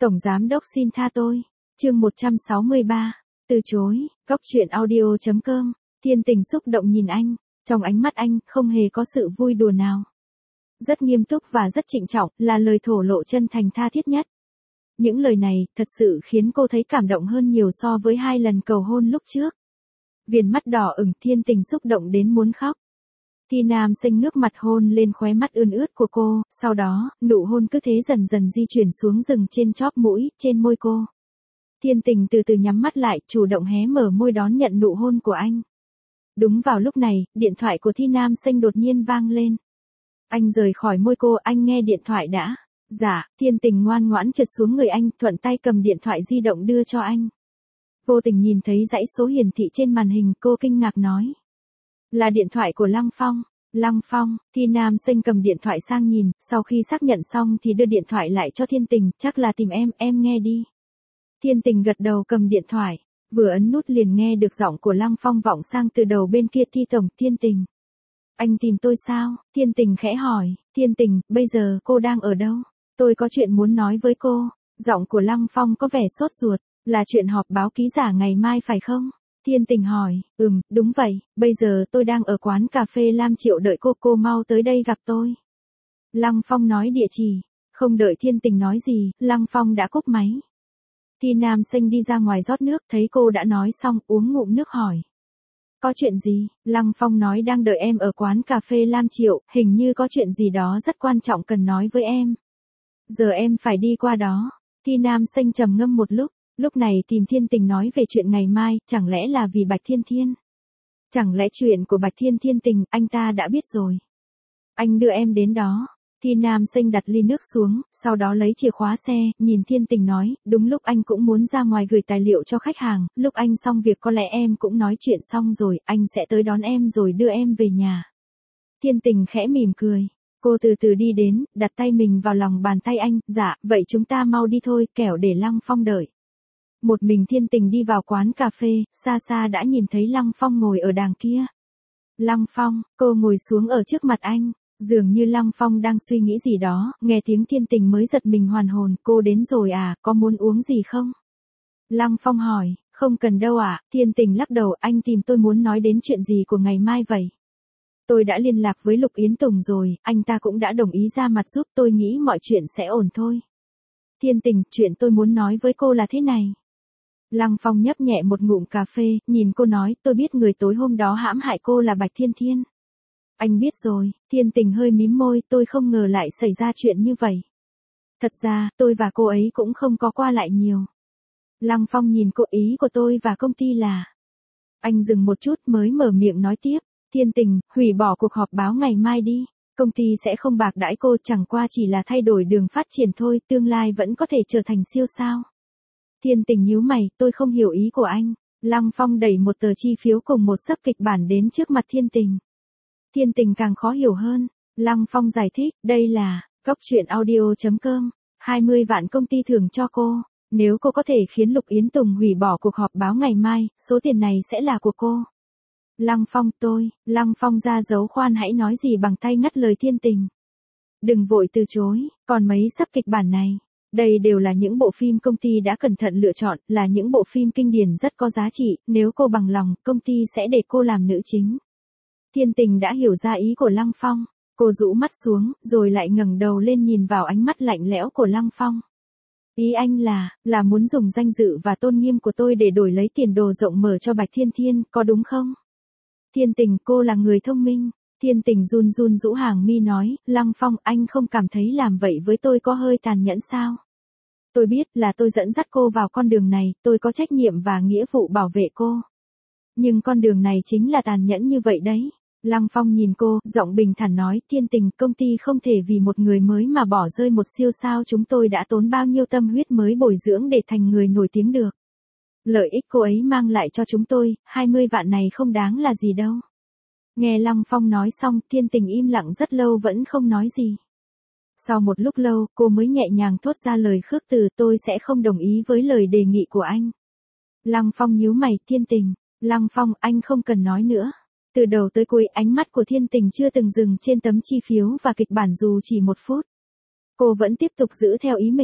Tổng giám đốc xin tha tôi. Chương 163. Từ chối. Góc truyện audio.com. Thiên Tình xúc động nhìn anh, trong ánh mắt anh không hề có sự vui đùa nào. Rất nghiêm túc và rất trịnh trọng, là lời thổ lộ chân thành tha thiết nhất. Những lời này thật sự khiến cô thấy cảm động hơn nhiều so với 2 lần cầu hôn lúc trước. Viền mắt đỏ ửng, Thiên Tình xúc động đến muốn khóc. Thi Nam Sinh ngước mặt hôn lên khóe mắt ươn ướt của cô, sau đó, nụ hôn cứ thế dần dần di chuyển xuống dừng trên chóp mũi, trên môi cô. Thiên Tình từ từ nhắm mắt lại, chủ động hé mở môi đón nhận nụ hôn của anh. Đúng vào lúc này, điện thoại của Thi Nam Sinh đột nhiên vang lên. Anh rời khỏi môi cô, anh nghe điện thoại đã. Dạ, Thiên Tình ngoan ngoãn trượt xuống người anh, thuận tay cầm điện thoại di động đưa cho anh. Vô tình nhìn thấy dãy số hiển thị trên màn hình, cô kinh ngạc nói. Là điện thoại của Lăng Phong. Lăng Phong. Thi Nam Sinh cầm điện thoại sang nhìn, sau khi xác nhận xong thì đưa điện thoại lại cho Thiên Tình, chắc là tìm em nghe đi. Thiên Tình gật đầu cầm điện thoại, vừa ấn nút liền nghe được giọng của Lăng Phong vọng sang từ đầu bên kia. Thi tổng, Thiên Tình. Anh tìm tôi sao? Thiên Tình khẽ hỏi. Thiên Tình, bây giờ cô đang ở đâu? Tôi có chuyện muốn nói với cô. Giọng của Lăng Phong có vẻ sốt ruột, là chuyện họp báo ký giả ngày mai phải không? Thiên Tình hỏi. Đúng vậy, bây giờ tôi đang ở quán cà phê Lam Triệu đợi cô mau tới đây gặp tôi. Lăng Phong nói địa chỉ. Không đợi Thiên Tình nói gì, Lăng Phong đã cúp máy. Thi Nam Sinh đi ra ngoài rót nước, thấy cô đã nói xong, uống ngụm nước hỏi. Có chuyện gì? Lăng Phong nói đang đợi em ở quán cà phê Lam Triệu, hình như có chuyện gì đó rất quan trọng cần nói với em. Giờ em phải đi qua đó. Thi Nam Sinh trầm ngâm một lúc này tìm Thiên Tình nói về chuyện ngày mai, chẳng lẽ là vì Bạch Thiên Thiên? Chẳng lẽ chuyện của Bạch Thiên Thiên Tình, anh ta đã biết rồi. Anh đưa em đến đó. Thi Nam Sinh đặt ly nước xuống, sau đó lấy chìa khóa xe, nhìn Thiên Tình nói, đúng lúc anh cũng muốn ra ngoài gửi tài liệu cho khách hàng, lúc anh xong việc có lẽ em cũng nói chuyện xong rồi, anh sẽ tới đón em rồi đưa em về nhà. Thiên Tình khẽ mỉm cười, cô từ từ đi đến, đặt tay mình vào lòng bàn tay anh, dạ, vậy chúng ta mau đi thôi, kẻo để Lăng Phong đợi. Một mình Thiên Tình đi vào quán cà phê, xa xa đã nhìn thấy Lăng Phong ngồi ở đàng kia. Lăng Phong, cô ngồi xuống ở trước mặt anh. Dường như Lăng Phong đang suy nghĩ gì đó, nghe tiếng Thiên Tình mới giật mình hoàn hồn, cô đến rồi à, có muốn uống gì không? Lăng Phong hỏi, không cần đâu ạ. Thiên Tình lắc đầu, anh tìm tôi muốn nói đến chuyện gì của ngày mai vậy? Tôi đã liên lạc với Lục Yến Tùng rồi, anh ta cũng đã đồng ý ra mặt giúp, tôi nghĩ mọi chuyện sẽ ổn thôi. Thiên Tình, chuyện tôi muốn nói với cô là thế này. Lăng Phong nhấp nhẹ một ngụm cà phê, nhìn cô nói, tôi biết người tối hôm đó hãm hại cô là Bạch Thiên Thiên. Anh biết rồi. Thiên Tình hơi mím môi, tôi không ngờ lại xảy ra chuyện như vậy. Thật ra, tôi và cô ấy cũng không có qua lại nhiều. Lăng Phong nhìn cô, ý của tôi và công ty là. Anh dừng một chút mới mở miệng nói tiếp. Thiên Tình, hủy bỏ cuộc họp báo ngày mai đi. Công ty sẽ không bạc đãi cô, chẳng qua chỉ là thay đổi đường phát triển thôi, tương lai vẫn có thể trở thành siêu sao. Thiên Tình nhíu mày, tôi không hiểu ý của anh. Lăng Phong đẩy một tờ chi phiếu cùng một sấp kịch bản đến trước mặt Thiên Tình. Thiên Tình càng khó hiểu hơn. Lăng Phong giải thích, đây là, góc truyện audio.com, 20 vạn công ty thưởng cho cô. Nếu cô có thể khiến Lục Yến Tùng hủy bỏ cuộc họp báo ngày mai, số tiền này sẽ là của cô. Lăng Phong, Lăng Phong ra dấu khoan hãy nói gì bằng tay ngắt lời Thiên Tình. Đừng vội từ chối, còn mấy sắp kịch bản này. Đây đều là những bộ phim công ty đã cẩn thận lựa chọn, là những bộ phim kinh điển rất có giá trị, nếu cô bằng lòng, công ty sẽ để cô làm nữ chính. Thiên Tình đã hiểu ra ý của Lăng Phong, cô rũ mắt xuống, rồi lại ngẩng đầu lên nhìn vào ánh mắt lạnh lẽo của Lăng Phong. Ý anh là muốn dùng danh dự và tôn nghiêm của tôi để đổi lấy tiền đồ rộng mở cho Bạch Thiên Thiên, có đúng không? Thiên Tình, cô là người thông minh. Thiên Tình run run rũ hàng mi nói, Lăng Phong, anh không cảm thấy làm vậy với tôi có hơi tàn nhẫn sao? Tôi biết là tôi dẫn dắt cô vào con đường này, tôi có trách nhiệm và nghĩa vụ bảo vệ cô. Nhưng con đường này chính là tàn nhẫn như vậy đấy. Lăng Phong nhìn cô, giọng bình thản nói, Thiên Tình, công ty không thể vì một người mới mà bỏ rơi một siêu sao chúng tôi đã tốn bao nhiêu tâm huyết mới bồi dưỡng để thành người nổi tiếng được. Lợi ích cô ấy mang lại cho chúng tôi, 20 vạn này không đáng là gì đâu. Nghe Lăng Phong nói xong, Thiên Tình im lặng rất lâu vẫn không nói gì. Sau một lúc lâu, cô mới nhẹ nhàng thốt ra lời khước từ, tôi sẽ không đồng ý với lời đề nghị của anh. Lăng Phong nhíu mày, Thiên Tình, Lăng Phong, anh không cần nói nữa. Từ đầu tới cuối, ánh mắt của Thiên Tình chưa từng dừng trên tấm chi phiếu và kịch bản dù chỉ một phút. Cô vẫn tiếp tục giữ theo ý mình.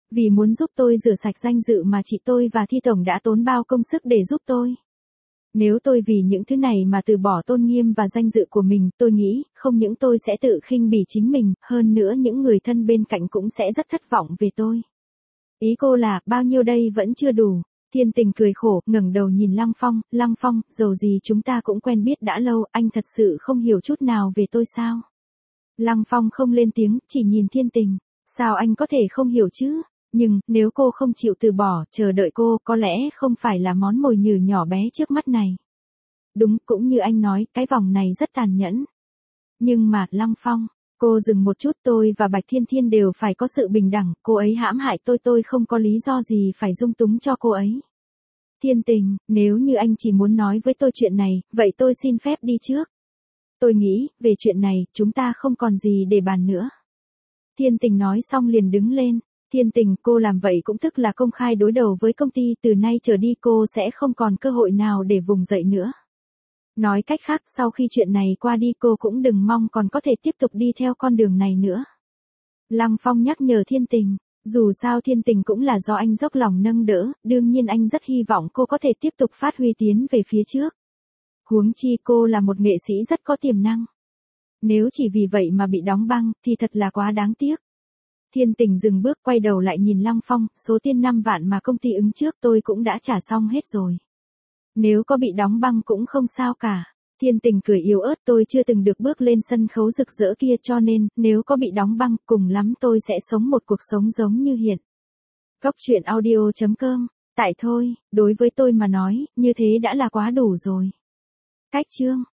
Vì muốn giúp tôi rửa sạch danh dự mà chị tôi và Thi Tổng đã tốn bao công sức để giúp tôi. Nếu tôi vì những thứ này mà từ bỏ tôn nghiêm và danh dự của mình, tôi nghĩ, không những tôi sẽ tự khinh bỉ chính mình, hơn nữa những người thân bên cạnh cũng sẽ rất thất vọng về tôi. Ý cô là, bao nhiêu đây vẫn chưa đủ. Thiên Tình cười khổ, ngẩng đầu nhìn Lăng Phong, dầu gì chúng ta cũng quen biết đã lâu, anh thật sự không hiểu chút nào về tôi sao? Lăng Phong không lên tiếng, chỉ nhìn Thiên Tình. Sao anh có thể không hiểu chứ? Nhưng, nếu cô không chịu từ bỏ, chờ đợi cô, có lẽ không phải là món mồi nhử nhỏ bé trước mắt này. Đúng, cũng như anh nói, cái vòng này rất tàn nhẫn. Nhưng mà, Lăng Phong, cô dừng một chút, tôi và Bạch Thiên Thiên đều phải có sự bình đẳng, cô ấy hãm hại tôi không có lý do gì phải dung túng cho cô ấy. Thiên Tình, nếu như anh chỉ muốn nói với tôi chuyện này, vậy tôi xin phép đi trước. Tôi nghĩ, về chuyện này, chúng ta không còn gì để bàn nữa. Thiên Tình nói xong liền đứng lên. Thiên Tình, cô làm vậy cũng tức là công khai đối đầu với công ty, từ nay trở đi cô sẽ không còn cơ hội nào để vùng dậy nữa. Nói cách khác, sau khi chuyện này qua đi cô cũng đừng mong còn có thể tiếp tục đi theo con đường này nữa. Lăng Phong nhắc nhở Thiên Tình, dù sao Thiên Tình cũng là do anh dốc lòng nâng đỡ, đương nhiên anh rất hy vọng cô có thể tiếp tục phát huy tiến về phía trước. Huống chi cô là một nghệ sĩ rất có tiềm năng. Nếu chỉ vì vậy mà bị đóng băng, thì thật là quá đáng tiếc. Thiên Tình dừng bước quay đầu lại nhìn Lăng Phong, số tiền 5 vạn mà công ty ứng trước tôi cũng đã trả xong hết rồi. Nếu có bị đóng băng cũng không sao cả. Thiên Tình cười yếu ớt, tôi chưa từng được bước lên sân khấu rực rỡ kia cho nên, nếu có bị đóng băng, cùng lắm tôi sẽ sống một cuộc sống giống như hiện. Góc truyện audio.com, tại thôi, đối với tôi mà nói, như thế đã là quá đủ rồi. Cách chương